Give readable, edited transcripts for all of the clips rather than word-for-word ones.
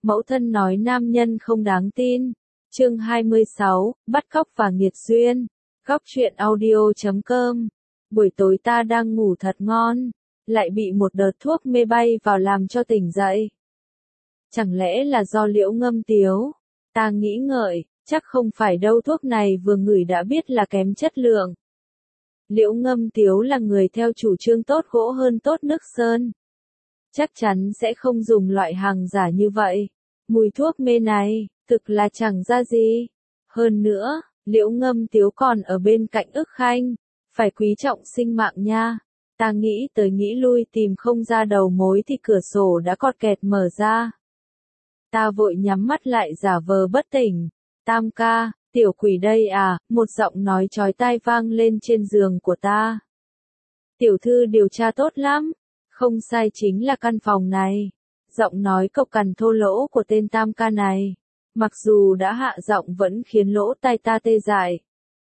Mẫu thân nói nam nhân không đáng tin. Chương 26, bắt cóc và nghiệt duyên. Góc truyện audio.com. Buổi tối ta đang ngủ thật ngon, lại bị một đợt thuốc mê bay vào làm cho tỉnh dậy. Chẳng lẽ là do Liễu Ngâm Tiếu? Ta nghĩ ngợi, chắc không phải đâu, thuốc này vừa ngửi đã biết là kém chất lượng. Liễu Ngâm Tiếu là người theo chủ trương tốt gỗ hơn tốt nước sơn. Chắc chắn sẽ không dùng loại hàng giả như vậy. Mùi thuốc mê này, thực là chẳng ra gì. Hơn nữa, Liễu Ngâm Tiếu còn ở bên cạnh Ức Khanh. Phải quý trọng sinh mạng nha. Ta nghĩ tới nghĩ lui tìm không ra đầu mối thì cửa sổ đã cọt kẹt mở ra. Ta vội nhắm mắt lại giả vờ bất tỉnh. Tam ca, tiểu quỷ đây à, một giọng nói chói tai vang lên trên giường của ta. Tiểu thư điều tra tốt lắm. Không sai, chính là căn phòng này. Giọng nói cộc cằn thô lỗ của tên Tam ca này, mặc dù đã hạ giọng vẫn khiến lỗ tai ta tê dại.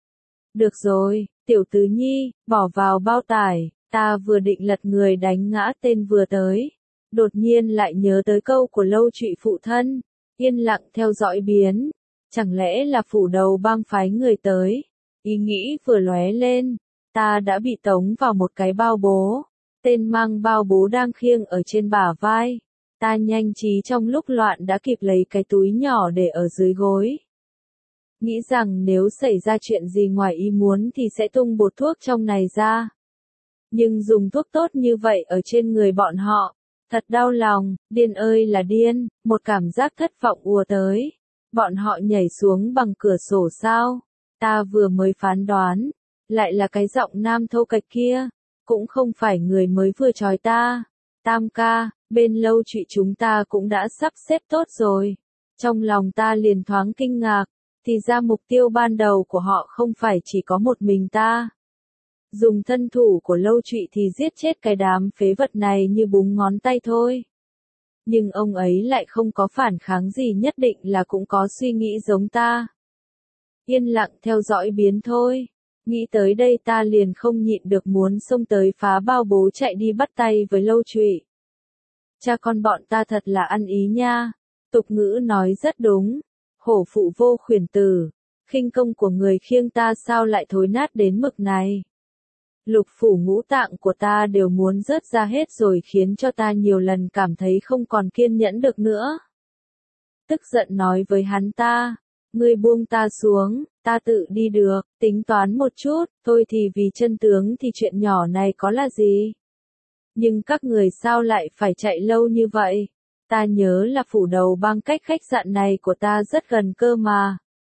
Được rồi, tiểu tứ nhi, bỏ vào bao tải. Ta vừa định lật người đánh ngã tên vừa tới. Đột nhiên lại nhớ tới câu của Lâu Trụy phụ thân. Yên lặng theo dõi biến. Chẳng lẽ là phủ đầu bang phái người tới? Ý nghĩ vừa lóe lên. Ta đã bị tống vào một cái bao bố. Tên mang bao bố đang khiêng ở trên bả vai. Ta nhanh trí trong lúc loạn đã kịp lấy cái túi nhỏ để ở dưới gối. Nghĩ rằng nếu xảy ra chuyện gì ngoài ý muốn thì sẽ tung bột thuốc trong này ra. Nhưng dùng thuốc tốt như vậy ở trên người bọn họ, thật đau lòng, điên ơi là điên, một cảm giác thất vọng ùa tới. Bọn họ nhảy xuống bằng cửa sổ sao? Ta vừa mới phán đoán, lại là cái giọng nam thô kệch kia, cũng không phải người mới vừa chói ta. Tam ca, bên Lâu Trụy chúng ta cũng đã sắp xếp tốt rồi. Trong lòng ta liền thoáng kinh ngạc, thì ra mục tiêu ban đầu của họ không phải chỉ có một mình ta. Dùng thân thủ của Lâu Trụy thì giết chết cái đám phế vật này như búng ngón tay thôi. Nhưng ông ấy lại không có phản kháng gì, nhất định là cũng có suy nghĩ giống ta. Yên lặng theo dõi biến thôi. Nghĩ tới đây ta liền không nhịn được muốn xông tới phá bao bố chạy đi bắt tay với Lâu Trụy. Cha con bọn ta thật là ăn ý nha. Tục ngữ nói rất đúng. Hổ phụ vô khuyển tử. Khinh công của người khiêng ta sao lại thối nát đến mực này. Lục phủ ngũ tạng của ta đều muốn rớt ra hết rồi, khiến cho ta nhiều lần cảm thấy không còn kiên nhẫn được nữa. Tức giận nói với hắn ta, ngươi buông ta xuống, ta tự đi được, tính toán một chút, thôi thì vì chân tướng thì chuyện nhỏ này có là gì. Nhưng các người sao lại phải chạy lâu như vậy? Ta nhớ là phủ đầu bang cách khách sạn này của ta rất gần cơ mà.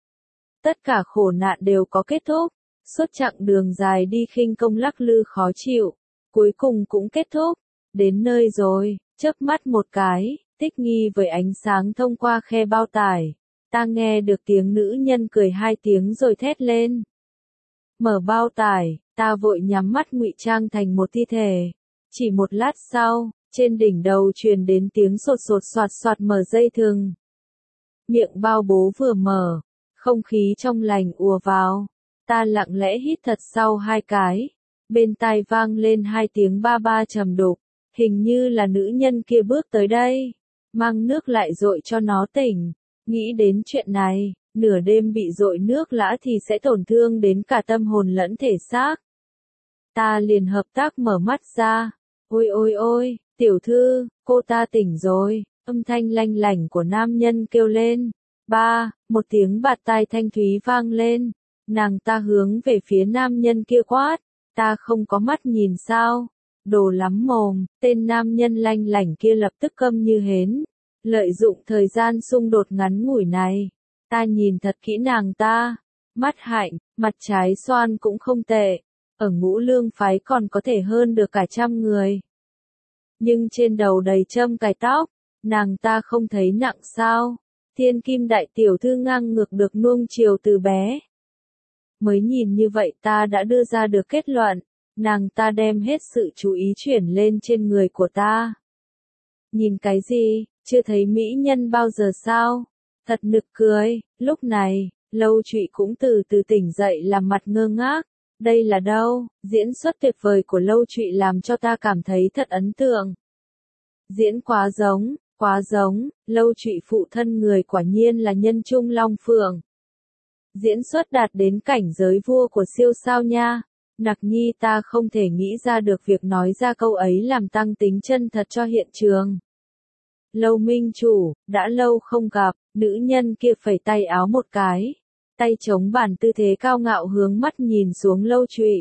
Tất cả khổ nạn đều có kết thúc. Suốt chặng đường dài đi khinh công lắc lư khó chịu, cuối cùng cũng kết thúc. Đến nơi rồi, chớp mắt một cái, thích nghi với ánh sáng thông qua khe bao tải. Ta nghe được tiếng nữ nhân cười 2 tiếng rồi thét lên. Mở bao tải, ta vội nhắm mắt ngụy trang thành một thi thể. Chỉ một lát sau, trên đỉnh đầu truyền đến tiếng sột sột soạt soạt mở dây thừng. Miệng bao bố vừa mở, không khí trong lành ùa vào. Ta lặng lẽ hít thật sâu 2 cái. Bên tai vang lên 2 tiếng ba ba trầm đục. Hình như là nữ nhân kia bước tới đây. Mang nước lại dội cho nó tỉnh. Nghĩ đến chuyện này, nửa đêm bị dội nước lã thì sẽ tổn thương đến cả tâm hồn lẫn thể xác. Ta liền hợp tác mở mắt ra. Ôi ôi ôi, tiểu thư, cô ta tỉnh rồi. Âm thanh lanh lảnh của nam nhân kêu lên. Ba, một tiếng bạt tai thanh thúy vang lên. Nàng ta hướng về phía nam nhân kia quát, ta không có mắt nhìn sao? Đồ lắm mồm. Tên nam nhân lanh lảnh kia lập tức câm như hến. Lợi dụng thời gian xung đột ngắn ngủi này, ta nhìn thật kỹ nàng ta. Mắt hạnh, mặt trái xoan cũng không tệ. Ở Ngũ Lương phái còn có thể hơn được cả 100 người. Nhưng trên đầu đầy châm cài tóc, nàng ta không thấy nặng sao? Thiên kim đại tiểu thư ngang ngược được nuông chiều từ bé. Mới nhìn như vậy ta đã đưa ra được kết luận, nàng ta đem hết sự chú ý chuyển lên trên người của ta. Nhìn cái gì, chưa thấy mỹ nhân bao giờ sao? Thật nực cười. Lúc này, Lâu Trụy cũng từ từ tỉnh dậy làm mặt ngơ ngác. Đây là đâu? Diễn xuất tuyệt vời của Lâu Trụy làm cho ta cảm thấy thật ấn tượng. Diễn quá giống, Quá giống, Lâu Trụy phụ thân người quả nhiên là nhân trung long phượng. Diễn xuất đạt đến cảnh giới vua của siêu sao nha. Nặc nhi ta không thể nghĩ ra được việc nói ra câu ấy làm tăng tính chân thật cho hiện trường. Lâu minh chủ, đã lâu không gặp, nữ nhân kia phẩy tay áo một cái. Tay chống bàn tư thế cao ngạo hướng mắt nhìn xuống Lâu Trụy.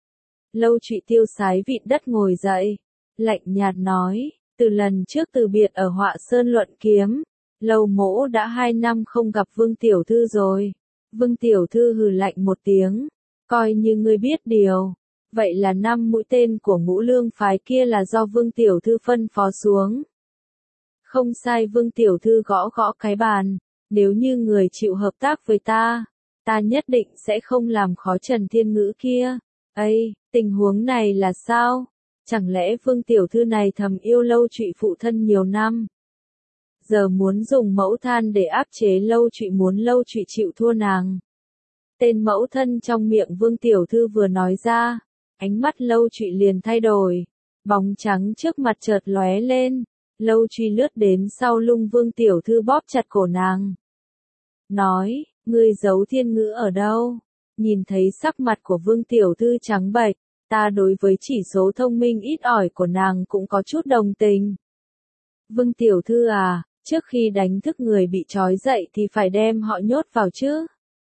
Lâu Trụy tiêu sái vịn đất ngồi dậy. Lạnh nhạt nói, từ lần trước từ biệt ở Họa Sơn luận kiếm. Lâu mỗ đã 2 năm không gặp Vương Tiểu Thư rồi. Vương Tiểu Thư hừ lạnh một tiếng. Coi như ngươi biết điều. Vậy là 5 mũi tên của Ngũ Lương phái kia là do Vương Tiểu Thư phân phó xuống. Không sai, Vương Tiểu Thư gõ gõ cái bàn. Nếu như người chịu hợp tác với ta, ta nhất định sẽ không làm khó Trần Thiên Ngữ kia. Ây, tình huống này là sao? Chẳng lẽ Vương Tiểu Thư này thầm yêu Lâu Trụy phụ thân nhiều năm? Giờ muốn dùng mẫu than để áp chế Lâu Trụy, muốn Lâu Trụy chịu thua nàng. Tên mẫu thân trong miệng Vương Tiểu Thư vừa nói ra, ánh mắt Lâu Trụy liền thay đổi. Bóng trắng trước mặt chợt lóe lên. Lâu Trụy lướt đến sau lưng Vương Tiểu Thư bóp chặt cổ nàng. Nói, ngươi giấu Thiên Ngữ ở đâu? Nhìn thấy sắc mặt của Vương Tiểu Thư trắng bệch, ta đối với chỉ số thông minh ít ỏi của nàng cũng có chút đồng tình. Vương Tiểu Thư à, trước khi đánh thức người bị trói dậy thì phải đem họ nhốt vào chứ.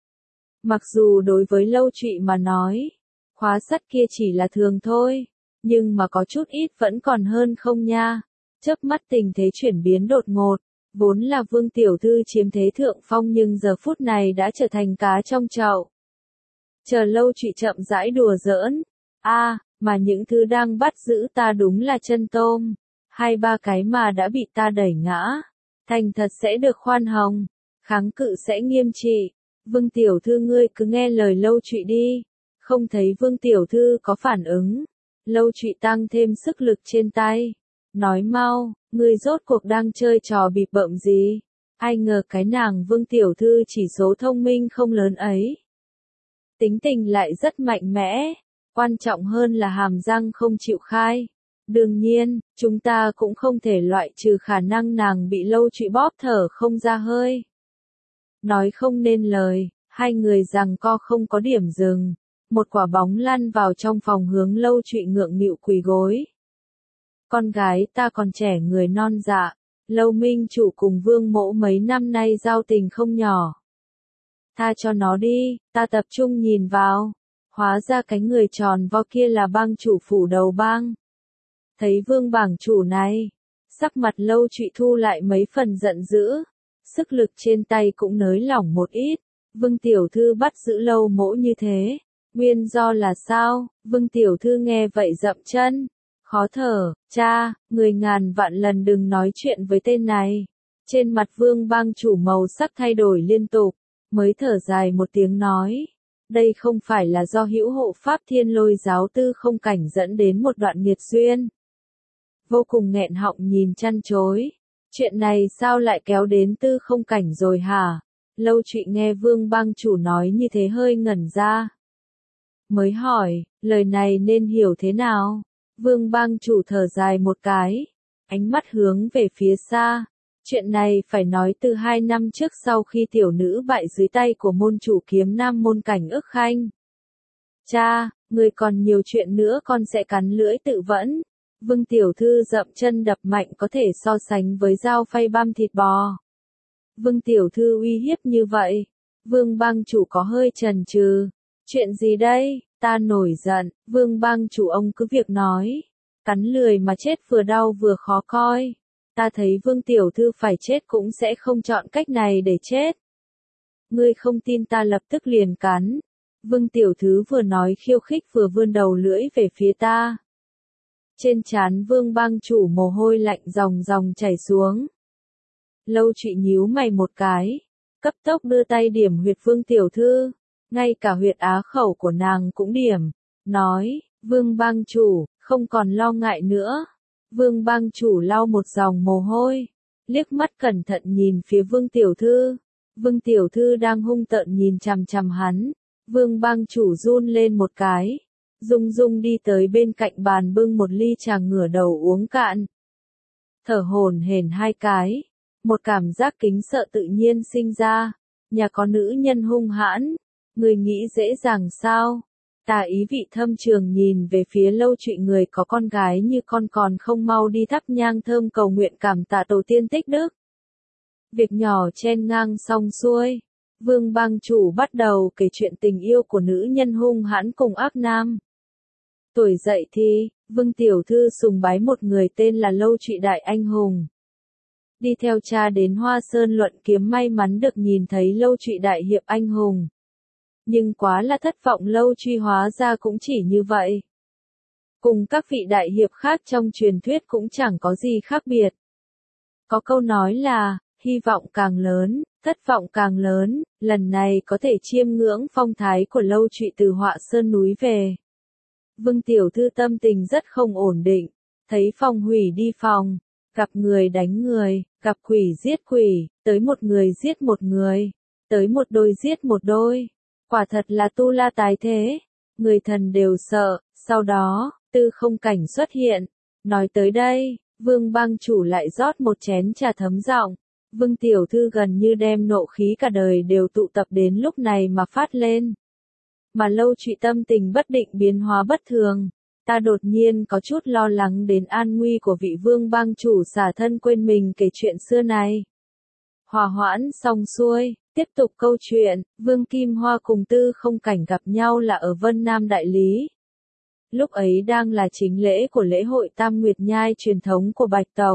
Mặc dù đối với Lâu Trụy mà nói, khóa sắt kia chỉ là thường thôi, nhưng mà có chút ít vẫn còn hơn không nha. Chớp mắt tình thế chuyển biến đột ngột, vốn là Vương Tiểu Thư chiếm thế thượng phong nhưng giờ phút này đã trở thành cá trong chậu. Chờ Lâu Trụy chậm rãi đùa giỡn, mà những thứ đang bắt giữ ta đúng là chân tôm, 2-3 cái mà đã bị ta đẩy ngã, thành thật sẽ được khoan hồng, kháng cự sẽ nghiêm trị. Vương Tiểu Thư ngươi cứ nghe lời Lâu Trụy đi. Không thấy Vương Tiểu Thư có phản ứng, Lâu Trụy tăng thêm sức lực trên tay. Nói mau, ngươi rốt cuộc đang chơi trò bịp bợm gì? Ai ngờ cái nàng Vương Tiểu Thư chỉ số thông minh không lớn ấy. Tính tình lại rất mạnh mẽ, quan trọng hơn là hàm răng không chịu khai. Đương nhiên, chúng ta cũng không thể loại trừ khả năng nàng bị Lâu Trụy bóp thở không ra hơi. Nói không nên lời, hai người giằng co không có điểm dừng. Một quả bóng lăn vào trong phòng hướng Lâu Trụy ngượng nghịu quỳ gối. Con gái ta còn trẻ người non dạ, Lâu minh chủ cùng Vương mỗ mấy năm nay giao tình không nhỏ. Tha cho nó đi, ta tập trung nhìn vào. Hóa ra cái người tròn vo kia là bang chủ phủ đầu bang. Thấy Vương bảng chủ này, sắc mặt Lâu Trụy thu lại mấy phần giận dữ. Sức lực trên tay cũng nới lỏng một ít. Vương Tiểu Thư bắt giữ Lâu mỗ như thế, nguyên do là sao? Vương Tiểu Thư nghe vậy dậm chân, khó thở. Cha, người ngàn vạn lần đừng nói chuyện với tên này. Trên mặt Vương bang chủ màu sắc thay đổi liên tục, mới thở dài một tiếng nói, đây không phải là do hữu hộ pháp Thiên Lôi giáo Tư Không Cảnh dẫn đến một đoạn nghiệt duyên. Vô cùng nghẹn họng nhìn chăn chối. Chuyện này sao lại kéo đến Tư Không Cảnh rồi hả? Lâu Trụy nghe Vương bang chủ nói như thế hơi ngẩn ra. Mới hỏi, lời này nên hiểu thế nào? Vương bang chủ thở dài một cái, ánh mắt hướng về phía xa. Chuyện này phải nói từ 2 năm trước sau khi tiểu nữ bại dưới tay của môn chủ Kiếm Nam môn Cảnh Ức Khanh. Cha, người còn nhiều chuyện nữa con sẽ cắn lưỡi tự vẫn. Vương Tiểu Thư dậm chân đập mạnh có thể so sánh với dao phay băm thịt bò. Vương Tiểu Thư uy hiếp như vậy. Vương bang chủ có hơi chần chừ. Chuyện gì đây? Ta nổi giận. Vương bang chủ ông cứ việc nói. Cắn lười mà chết vừa đau vừa khó coi. Ta thấy Vương Tiểu Thư phải chết cũng sẽ không chọn cách này để chết. Ngươi không tin ta lập tức liền cắn. Vương Tiểu Thư vừa nói khiêu khích vừa vươn đầu lưỡi về phía ta. Trên trán Vương bang chủ mồ hôi lạnh ròng ròng chảy xuống. Lâu Trụy nhíu mày một cái, cấp tốc đưa tay điểm huyệt Vương Tiểu Thư, ngay cả huyệt á khẩu của nàng cũng điểm, nói, Vương bang chủ, không còn lo ngại nữa. Vương bang chủ lau một dòng mồ hôi, liếc mắt cẩn thận nhìn phía Vương Tiểu Thư. Vương Tiểu Thư đang hung tợn nhìn chằm chằm hắn. Vương bang chủ run lên một cái, rung rung đi tới bên cạnh bàn bưng một ly trà ngửa đầu uống cạn. thở hổn hển hai cái. Một cảm giác kính sợ tự nhiên sinh ra. Nhà có nữ nhân hung hãn, người nghĩ dễ dàng sao? Ta ý vị thâm trường nhìn về phía Lâu Trụy, người có con gái như con còn không mau đi thắp nhang thơm cầu nguyện cảm tạ tổ tiên tích đức. Việc nhỏ chen ngang xong xuôi, Vương bang chủ bắt đầu kể chuyện tình yêu của nữ nhân hung hãn cùng ác nam. Tuổi dậy thì, Vương tiểu thư sùng bái một người tên là Lâu Trụy đại anh hùng. Đi theo cha đến Hoa Sơn luận kiếm, may mắn được nhìn thấy Lâu Trụy đại hiệp anh hùng. Nhưng quá là thất vọng, Lâu Truy hóa ra cũng chỉ như vậy. Cùng các vị đại hiệp khác trong truyền thuyết cũng chẳng có gì khác biệt. Có câu nói là, hy vọng càng lớn, thất vọng càng lớn, lần này có thể chiêm ngưỡng phong thái của Lâu Trụy từ Họa Sơn núi về. Vương tiểu thư tâm tình rất không ổn định, thấy phòng hủy đi phòng, gặp người đánh người, gặp quỷ giết quỷ, tới một người giết một người, tới một đôi giết một đôi. Quả thật là tu la tái thế, người thần đều sợ. Sau đó, Tư Không Cảnh xuất hiện. Nói tới đây, Vương bang chủ lại rót một chén trà thấm giọng. Vương tiểu thư gần như đem nộ khí cả đời đều tụ tập đến lúc này mà phát lên. Mà Lâu Trụy tâm tình bất định biến hóa bất thường. Ta đột nhiên có chút lo lắng đến an nguy của vị Vương bang chủ xả thân quên mình kể chuyện xưa này. Hòa hoãn xong xuôi, tiếp tục câu chuyện, Vương Kim Hoa cùng Tư Không Cảnh gặp nhau là ở Vân Nam Đại Lý. Lúc ấy đang là chính lễ của lễ hội Tam Nguyệt Nhai truyền thống của Bạch tộc.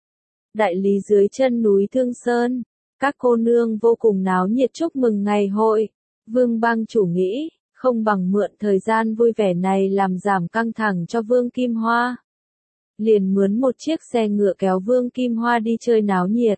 Đại Lý dưới chân núi Thương Sơn, các cô nương vô cùng náo nhiệt chúc mừng ngày hội. Vương bang chủ nghĩ, không bằng mượn thời gian vui vẻ này làm giảm căng thẳng cho Vương Kim Hoa. Liền mướn một chiếc xe ngựa kéo Vương Kim Hoa đi chơi náo nhiệt.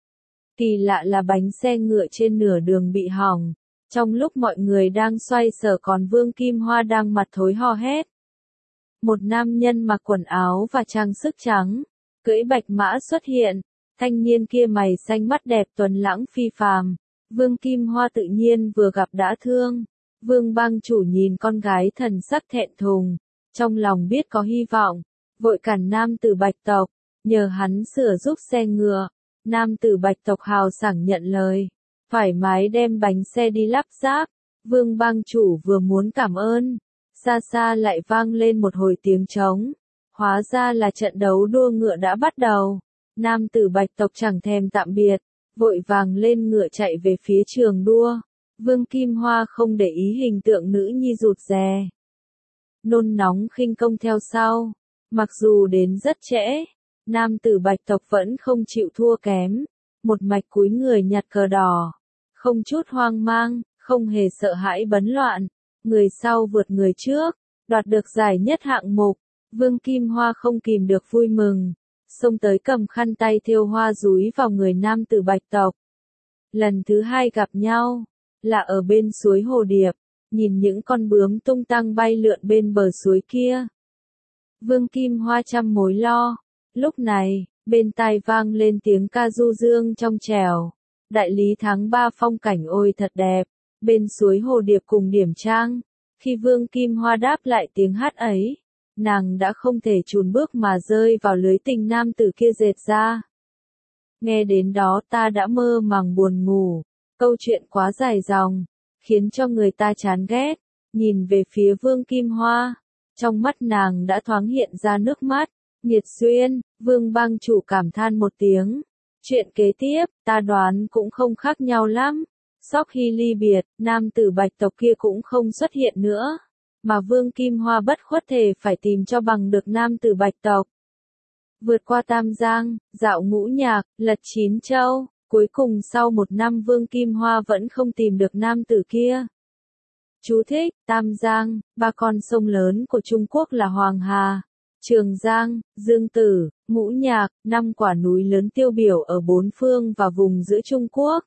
Kỳ lạ là bánh xe ngựa trên nửa đường bị hỏng. Trong lúc mọi người đang xoay sở còn Vương Kim Hoa đang mặt thối ho hét. Một nam nhân mặc quần áo và trang sức trắng, cưỡi bạch mã xuất hiện. Thanh niên kia mày xanh mắt đẹp tuấn lãng phi phàm. Vương Kim Hoa tự nhiên vừa gặp đã thương. Vương bang chủ nhìn con gái thần sắc thẹn thùng, trong lòng biết có hy vọng, vội cản nam tử Bạch tộc, nhờ hắn sửa giúp xe ngựa. Nam tử Bạch tộc hào sảng nhận lời, thoải mái đem bánh xe đi lắp ráp. Vương bang chủ vừa muốn cảm ơn, xa xa lại vang lên một hồi tiếng trống. Hóa ra là trận đấu đua ngựa đã bắt đầu. Nam tử Bạch tộc chẳng thèm tạm biệt, vội vàng lên ngựa chạy về phía trường đua. Vương Kim Hoa không để ý hình tượng nữ nhi rụt rè, nôn nóng khinh công theo sau. Mặc dù đến rất trễ, nam tử Bạch tộc vẫn không chịu thua kém, một mạch cúi người nhặt cờ đỏ, không chút hoang mang, không hề sợ hãi bấn loạn, người sau vượt người trước, đoạt được giải nhất hạng mục. Vương Kim Hoa không kìm được vui mừng, xông tới cầm khăn tay thêu hoa dúi vào người nam tử Bạch tộc. Lần thứ hai gặp nhau là ở bên suối Hồ Điệp, nhìn những con bướm tung tăng bay lượn bên bờ suối kia. Vương Kim Hoa trăm mối lo. Lúc này, bên tai vang lên tiếng ca du dương trong trẻo. Đại Lý tháng 3 phong cảnh ôi thật đẹp, bên suối Hồ Điệp cùng điểm trang. Khi Vương Kim Hoa đáp lại tiếng hát ấy, nàng đã không thể chùn bước mà rơi vào lưới tình nam tử kia dệt ra. Nghe đến đó ta đã mơ màng buồn ngủ. Câu chuyện quá dài dòng, khiến cho người ta chán ghét. Nhìn về phía Vương Kim Hoa, trong mắt nàng đã thoáng hiện ra nước mắt. Nhiệt Xuyên, Vương bang chủ cảm than một tiếng. Chuyện kế tiếp, ta đoán cũng không khác nhau lắm. Sau khi ly biệt, nam tử Bạch tộc kia cũng không xuất hiện nữa. Mà Vương Kim Hoa bất khuất thề phải tìm cho bằng được nam tử Bạch tộc. Vượt qua Tam Giang, dạo Ngũ Nhạc, lật 9 châu. Cuối cùng sau một năm Vương Kim Hoa vẫn không tìm được nam tử kia. Chú thích, Tam Giang, ba con sông lớn của Trung Quốc là Hoàng Hà, Trường Giang, Dương Tử, Ngũ Nhạc, 5 quả núi lớn tiêu biểu ở bốn phương và vùng giữa Trung Quốc.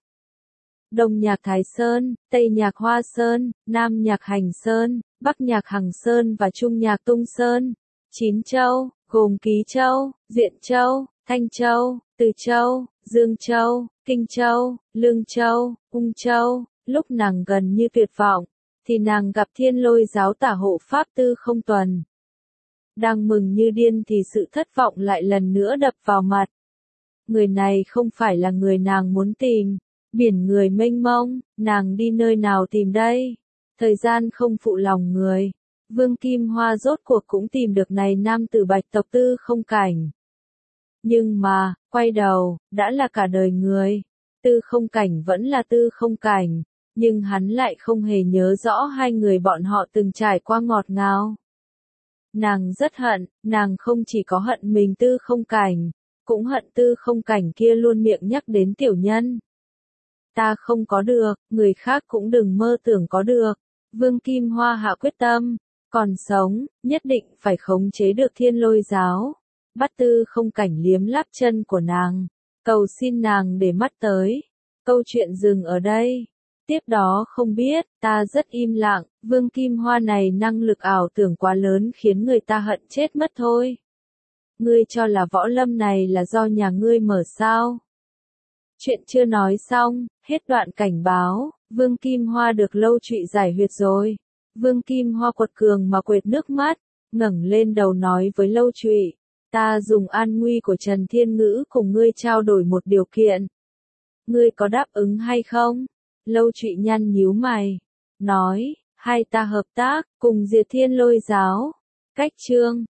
Đông Nhạc Thái Sơn, Tây Nhạc Hoa Sơn, Nam Nhạc Hành Sơn, Bắc Nhạc Hằng Sơn và Trung Nhạc Tung Sơn. 9 châu, gồm Ký Châu, Diện Châu, Thanh Châu, Từ Châu, Dương Châu, Kinh Châu, Lương Châu, Ung Châu. Lúc nàng gần như tuyệt vọng, thì nàng gặp Thiên Lôi giáo tả hộ pháp Tư Không Tuần. Đang mừng như điên thì sự thất vọng lại lần nữa đập vào mặt. Người này không phải là người nàng muốn tìm. Biển người mênh mông, nàng đi nơi nào tìm đây? Thời gian không phụ lòng người. Vương Kim Hoa rốt cuộc cũng tìm được này nam tử Bạch tộc Tư Không Cảnh. Nhưng mà, quay đầu, đã là cả đời người. Tư Không Cảnh vẫn là Tư Không Cảnh, nhưng hắn lại không hề nhớ rõ hai người bọn họ từng trải qua ngọt ngào. Nàng rất hận, nàng không chỉ có hận mình Tư Không Cảnh, cũng hận Tư Không Cảnh kia luôn miệng nhắc đến tiểu nhân. Ta không có được, người khác cũng đừng mơ tưởng có được. Vương Kim Hoa hạ quyết tâm, còn sống, nhất định phải khống chế được Thiên Lôi giáo. Bắt Tư Không Cảnh liếm láp chân của nàng, cầu xin nàng để mắt tới. Câu chuyện dừng ở đây. Tiếp đó không biết, ta rất im lặng, Vương Kim Hoa này năng lực ảo tưởng quá lớn khiến người ta hận chết mất thôi. Ngươi cho là võ lâm này là do nhà ngươi mở sao? Chuyện chưa nói xong, hết đoạn cảnh báo, Vương Kim Hoa được Lâu Trụy giải huyệt rồi. Vương Kim Hoa quật cường mà quệt nước mắt, ngẩng lên đầu nói với Lâu Trụy, ta dùng an nguy của Trần Thiên Ngữ cùng ngươi trao đổi một điều kiện. Ngươi có đáp ứng hay không? Lâu Trụy nhăn nhíu mày, nói, hai ta hợp tác, cùng diệt Thiên Lôi giáo. Cách chương